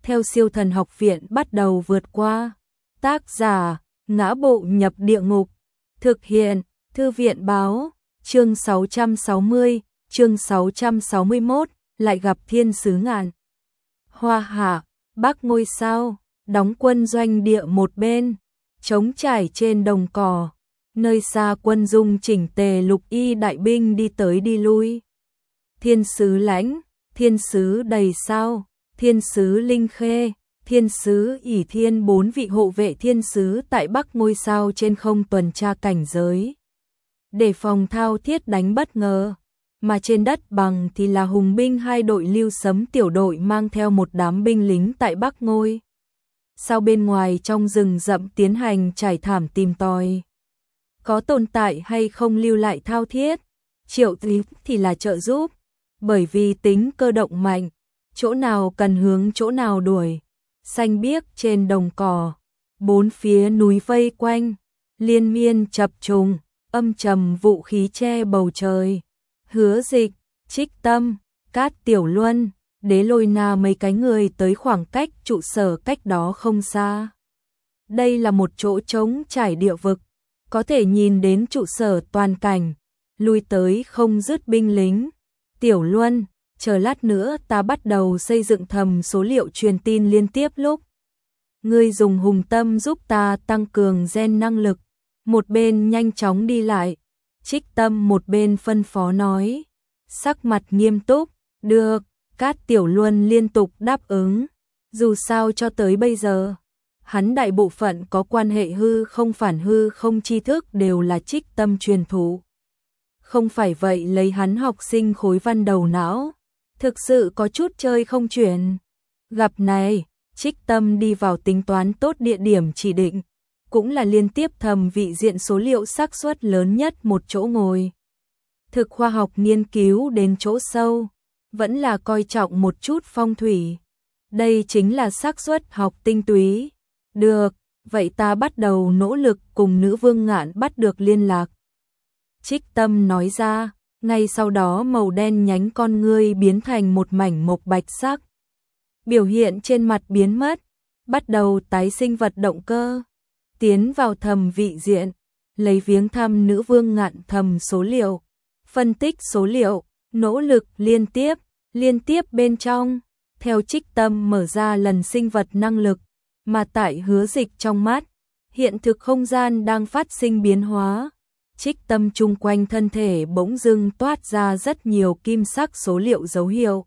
theo Siêu Thần Học Viện bắt đầu vượt qua. Tác giả: Ngã Bộ Nhập Địa Ngục. Thực hiện: Thư viện báo. Chương 660, chương 661, lại gặp thiên sứ ngàn. Hoa Hạ, Bắc ngôi sao, đóng quân doanh địa một bên, trống trải trên đồng cỏ. Nơi xa quân dung chỉnh tề lục y đại binh đi tới đi lui. Thiên sứ Lãnh, thiên sứ Đầy Sao, thiên sứ Linh Khê, thiên sứ ỷ Thiên, 4 vị hộ vệ thiên sứ tại Bắc ngôi sao trên không tuần tra cảnh giới, để phòng thao thiết đánh bất ngờ. Mà trên đất bằng thì là hùng binh 2 đội Lưu Sấm tiểu đội mang theo một đám binh lính tại Bắc ngôi sao bên ngoài trong rừng rậm tiến hành trải thảm tìm tòi. Có tồn tại hay không lưu lại thao thiết, Triệu Thúy thì là trợ giúp, bởi vì tính cơ động mạnh, chỗ nào cần hướng chỗ nào đuổi. Xanh biếc trên đồng cỏ, 4 phía núi vây quanh, liên miên chập trùng, âm trầm vũ khí che bầu trời. Hứa Dịch, Trích Tâm, Cát Tiểu Luân, Đế Lôi Na mấy cái người tới khoảng cách trụ sở cách đó không xa. Đây là một chỗ trống trải địa vực, có thể nhìn đến trụ sở toàn cảnh, lui tới không dứt binh lính. Tiểu Luân, chờ lát nữa ta bắt đầu xây dựng thầm số liệu truyền tin liên tiếp lúc. Ngươi dùng hùng tâm giúp ta tăng cường gen năng lực. Một bên nhanh chóng đi lại, Trích Tâm một bên phân phó nói. Sắc mặt nghiêm túc, được, Cát Tiểu Luân liên tục đáp ứng. Dù sao cho tới bây giờ, hắn đại bộ phận có quan hệ hư không phản hư không tri thức đều là Trích Tâm truyền thụ. Không phải vậy lấy hắn học sinh khối văn đầu não, thực sự có chút chơi không chuyển. Gặp này, Trích Tâm đi vào tính toán tốt địa điểm chỉ định, cũng là liên tiếp thầm vị diện số liệu xác suất lớn nhất một chỗ ngồi. Thực khoa học nghiên cứu đến chỗ sâu, vẫn là coi trọng một chút phong thủy. Đây chính là xác suất học tinh túy. Được, vậy ta bắt đầu nỗ lực cùng Nữ Vương Ngạn bắt được liên lạc. Trích Tâm nói ra, ngay sau đó màu đen nhánh con ngươi biến thành một mảnh mộc bạch sắc. Biểu hiện trên mặt biến mất, bắt đầu tái sinh vật động cơ. Tiến vào thầm vị diện, lấy viếng thăm Nữ Vương Ngạn thầm số liệu, phân tích số liệu, nỗ lực liên tiếp bên trong, theo Trích Tâm mở ra lần sinh vật năng lực, mà tại Hứa Dịch trong mắt, hiện thực không gian đang phát sinh biến hóa. Trích Tâm chung quanh thân thể bỗng dưng toát ra rất nhiều kim sắc số liệu dấu hiệu,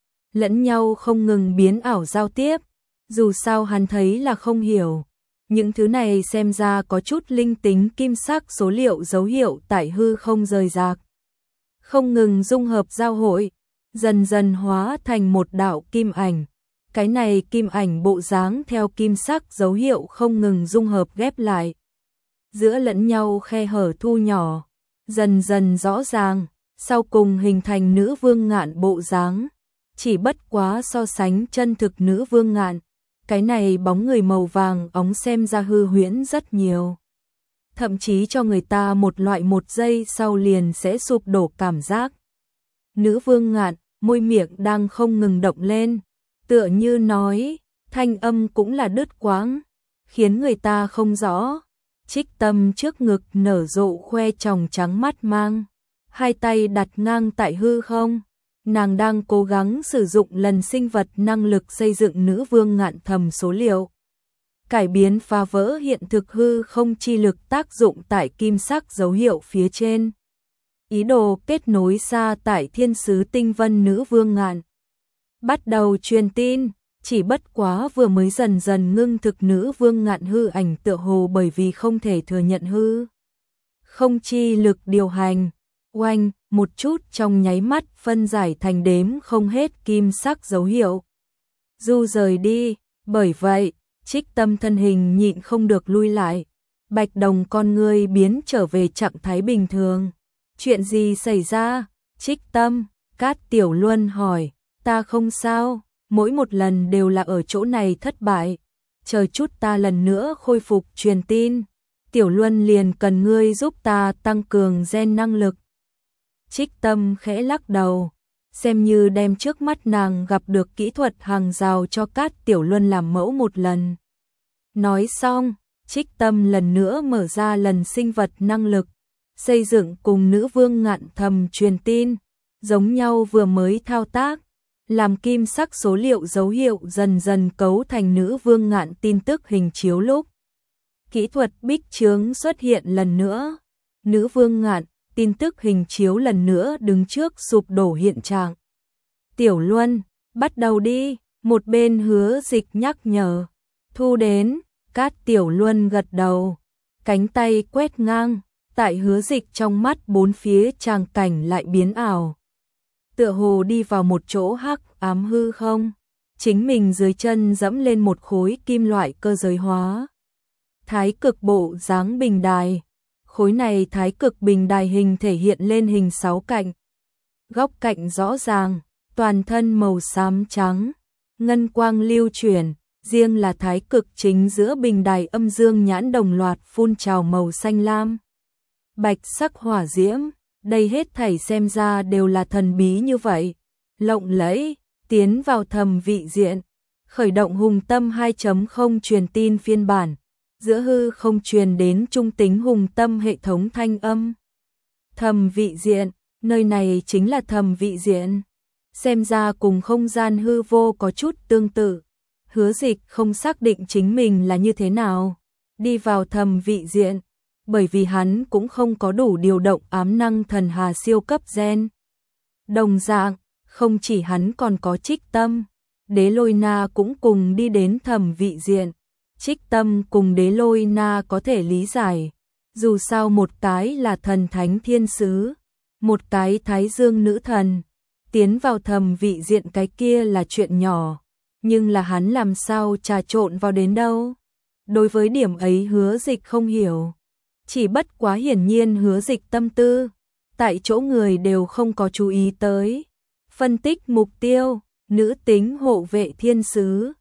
lẫn nhau không ngừng biến ảo giao tiếp, dù sao hắn thấy là không hiểu. Những thứ này xem ra có chút linh tính kim sắc số liệu dấu hiệu tại hư không rời rạc, không ngừng dung hợp giao hội, dần dần hóa thành một đạo kim ảnh. Cái này kim ảnh bộ dáng theo kim sắc dấu hiệu không ngừng dung hợp ghép lại, giữa lẫn nhau khe hở thu nhỏ, dần dần rõ ràng, sau cùng hình thành Nữ Vương Ngạn bộ dáng. Chỉ bất quá so sánh chân thực Nữ Vương Ngạn, cái này bóng người màu vàng óng xem ra hư huyễn rất nhiều. Thậm chí cho người ta một loại 1 giây sau liền sẽ sụp đổ cảm giác. Nữ Vương Ngạn, môi miệng đang không ngừng động lên, tựa như nói, thanh âm cũng là đứt quãng, khiến người ta không rõ. Trích Tâm trước ngực nở rộ khoe tròng trắng mắt mang, 2 tay đặt ngang tại hư không. Nàng đang cố gắng sử dụng lần sinh vật năng lực xây dựng Nữ Vương Ngạn thầm số liệu, cải biến phá vỡ hiện thực hư không chi lực tác dụng tại kim sắc dấu hiệu phía trên. Ý đồ kết nối xa tại thiên sứ tinh vân Nữ Vương Ngạn. Bắt đầu truyền tin, chỉ bất quá vừa mới dần dần ngưng thực Nữ Vương Ngạn hư ảnh tựa hồ bởi vì không thể thừa nhận hư không chi lực điều hành. Oanh, một chút trong nháy mắt phân giải thành đếm không hết kim sắc dấu hiệu. Du rời đi, bởi vậy, Trích Tâm thân hình nhịn không được lui lại. Bạch đồng con ngươi biến trở về trạng thái bình thường. Chuyện gì xảy ra? Trích Tâm, Cát Tiểu Luân hỏi. Ta không sao, mỗi một lần đều là ở chỗ này thất bại. Chờ chút ta lần nữa khôi phục truyền tin. Tiểu Luân liền cần ngươi giúp ta tăng cường gen năng lực. Trích Tâm khẽ lắc đầu, xem như đem trước mắt nàng gặp được kỹ thuật hàng rào cho Cát Tiểu Luân làm mẫu một lần. Nói xong, Trích Tâm lần nữa mở ra lần sinh vật năng lực, xây dựng cùng nữ vương Ngạn Thầm truyền tin, giống nhau vừa mới thao tác, làm kim sắc số liệu dấu hiệu dần dần cấu thành nữ vương Ngạn tin tức hình chiếu lúc. Kỹ thuật bích chướng xuất hiện lần nữa, nữ vương Ngạn tin tức hình chiếu lần nữa đứng trước sụp đổ hiện trạng. Tiểu Luân, bắt đầu đi, một bên Hứa Dịch nhắc nhở. Thu đến, Cát Tiểu Luân gật đầu, cánh tay quét ngang, tại Hứa Dịch trong mắt bốn phía tràng cảnh lại biến ảo. Tựa hồ đi vào một chỗ hắc ám hư không, chính mình dưới chân dẫm lên một khối kim loại cơ giới hóa. Thái cực bộ dáng bình đài, khối này thái cực bình đài hình thể hiện lên hình 6 cạnh. Góc cạnh rõ ràng, toàn thân màu xám trắng, ngân quang lưu chuyển, riêng là thái cực chính giữa bình đài âm dương nhãn đồng loạt phun trào màu xanh lam. Bạch sắc hỏa diễm, đây hết thảy xem ra đều là thần bí như vậy. Lộng lẫy, tiến vào thầm vị diện, khởi động hùng tâm 2.0 truyền tin phiên bản, giữa hư không truyền đến trung tính hùng tâm hệ thống thanh âm. Thầm vị diện, nơi này chính là thầm vị diện. Xem ra cùng không gian hư vô có chút tương tự. Hứa Dịch không xác định chính mình là như thế nào đi vào thầm vị diện, bởi vì hắn cũng không có đủ điều động ám năng thần hà siêu cấp gen. Đồng dạng, không chỉ hắn còn có Trích Tâm, Đế Lôi Na cũng cùng đi đến thầm vị diện. Trích Tâm cùng Đế Lôi Na có thể lý giải, dù sao một cái là thần thánh thiên sứ, một cái thái dương nữ thần, tiến vào thầm vị diện cái kia là chuyện nhỏ, nhưng là hắn làm sao trà trộn vào đến đâu? Đối với điểm ấy Hứa Dịch không hiểu, chỉ bất quá hiển nhiên Hứa Dịch tâm tư, tại chỗ người đều không có chú ý tới. Phân tích mục tiêu, nữ tính hộ vệ thiên sứ,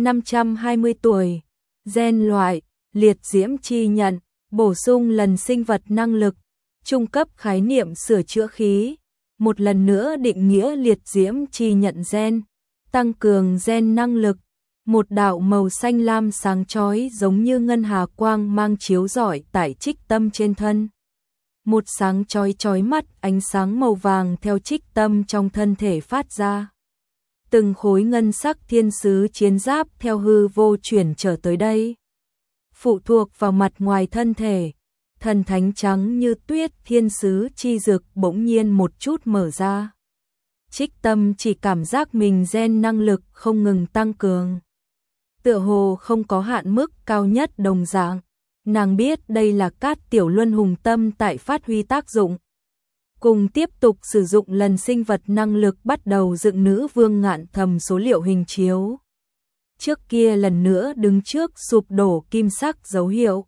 520 tuổi, gen loại, liệt diễm chi nhận, bổ sung lần sinh vật năng lực, trung cấp khái niệm sửa chữa khí, một lần nữa định nghĩa liệt diễm chi nhận gen, tăng cường gen năng lực, một đạo màu xanh lam sáng chói giống như ngân hà quang mang chiếu rọi tại Trích Tâm trên thân. Một sáng chói chói mắt ánh sáng màu vàng theo Trích Tâm trong thân thể phát ra. Từng khối ngân sắc thiên sứ chiến giáp theo hư vô chuyển trở tới đây. Phụ thuộc vào mặt ngoài thân thể, thần thánh trắng như tuyết thiên sứ chi dực bỗng nhiên một chút mở ra. Trích Tâm chỉ cảm giác mình gen năng lực không ngừng tăng cường. Tựa hồ không có hạn mức cao nhất đồng dạng. Nàng biết đây là Cát Tiểu Luân hùng tâm tại phát huy tác dụng. Cùng tiếp tục sử dụng lần sinh vật năng lực bắt đầu dựng nữ vương Ngạn Thầm số liệu hình chiếu. Trước kia lần nữa đứng trước sụp đổ kim sắc dấu hiệu.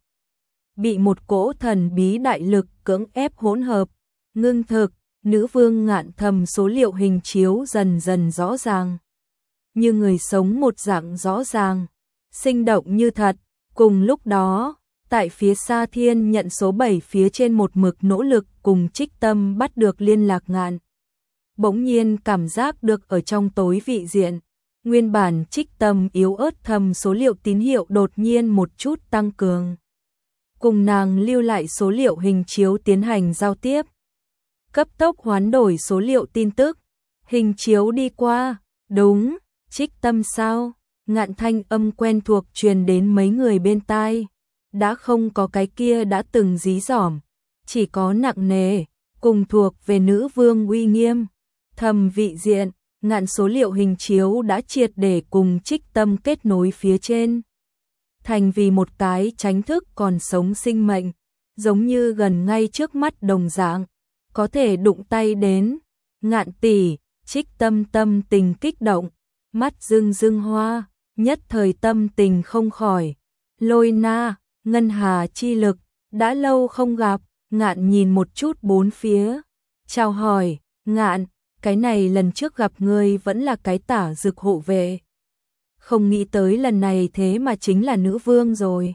Bị một cỗ thần bí đại lực cưỡng ép hỗn hợp, ngưng thực, nữ vương Ngạn Thầm số liệu hình chiếu dần dần rõ ràng. Như người sống một dạng rõ ràng, sinh động như thật. Cùng lúc đó, tại phía xa thiên nhận số 7 phía trên một mực nỗ lực cùng Trích Tâm bắt được liên lạc Ngạn. Bỗng nhiên cảm giác được ở trong tối vị diện, nguyên bản Trích Tâm yếu ớt thầm số liệu tín hiệu đột nhiên một chút tăng cường. Cùng nàng lưu lại số liệu hình chiếu tiến hành giao tiếp. Cấp tốc hoán đổi số liệu tin tức. Hình chiếu đi qua, đúng, Trích Tâm sao? Ngạn thanh âm quen thuộc truyền đến mấy người bên tai. Đã không có cái kia đã từng dí dỏm, chỉ có nặng nề, cùng thuộc về nữ vương uy nghiêm. Thầm vị diện, Ngạn số liệu hình chiếu đã triệt để cùng Trích Tâm kết nối phía trên. Thành vì một cái tránh thức còn sống sinh mệnh, giống như gần ngay trước mắt đồng dạng, có thể đụng tay đến. Ngạn tỷ, Trích Tâm tâm tình kích động, mắt rưng rưng hoa, nhất thời tâm tình không khỏi. Lôi Na, ngân hà chi lực, đã lâu không gặp. Ngạn nhìn một chút bốn phía, chào hỏi. Ngạn, cái này lần trước gặp ngươi vẫn là cái tả dực hộ vệ, không nghĩ tới lần này thế mà chính là nữ vương rồi.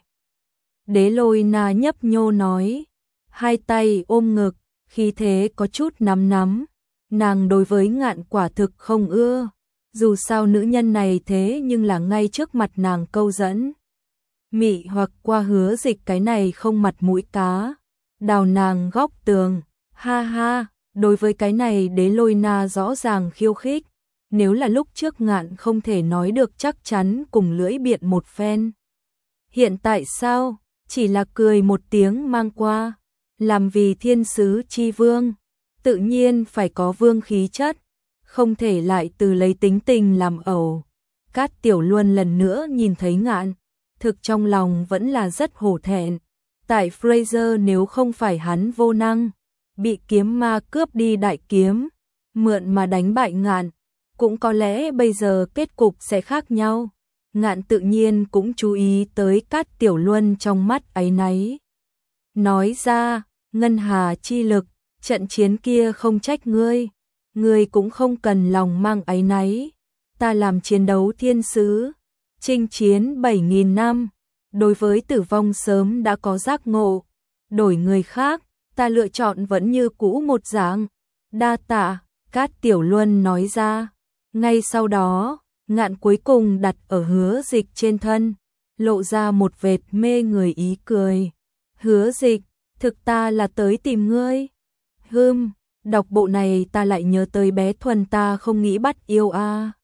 Đế Lôi Na nhấp nhô nói, hai tay ôm ngực, khí thế có chút nắm nắm. nàng đối với Ngạn quả thực không ưa, dù sao nữ nhân này thế nhưng là ngay trước mặt nàng câu dẫn. Mị hoặc qua Hứa Dịch cái này không mặt mũi cá, đào nàng góc tường, ha ha, đối với cái này Đế Lôi Na rõ ràng khiêu khích, nếu là lúc trước Ngạn không thể nói được chắc chắn cùng lưỡi biện một phen. Hiện tại sao, chỉ là cười một tiếng mang qua, làm vì thiên sứ chi vương, tự nhiên phải có vương khí chất, không thể lại từ lấy tính tình làm ẩu. Cát Tiểu Luân lần nữa nhìn thấy Ngạn, thực trong lòng vẫn là rất hổ thẹn. Tại Fraser nếu không phải hắn vô năng, bị kiếm ma cướp đi đại kiếm, mượn mà đánh bại Ngạn, cũng có lẽ bây giờ kết cục sẽ khác nhau. Ngạn tự nhiên cũng chú ý tới Cát Tiểu Luân trong mắt áy náy. Nói ra, ngân hà chi lực, trận chiến kia không trách ngươi cũng không cần lòng mang áy náy. Ta làm chiến đấu thiên sứ, chinh chiến 7.000 năm, đối với tử vong sớm đã có giác ngộ. Đổi người khác, ta lựa chọn vẫn như cũ một dạng. Đa tạ, Cát Tiểu Luân nói ra. Ngay sau đó, Ngạn cuối cùng đặt ở Hứa Dịch trên thân, lộ ra một vệt mê người ý cười. Hứa Dịch, thực ta là tới tìm ngươi. Đọc bộ này ta lại nhớ tới bé Thuần ta không nghĩ bắt yêu a.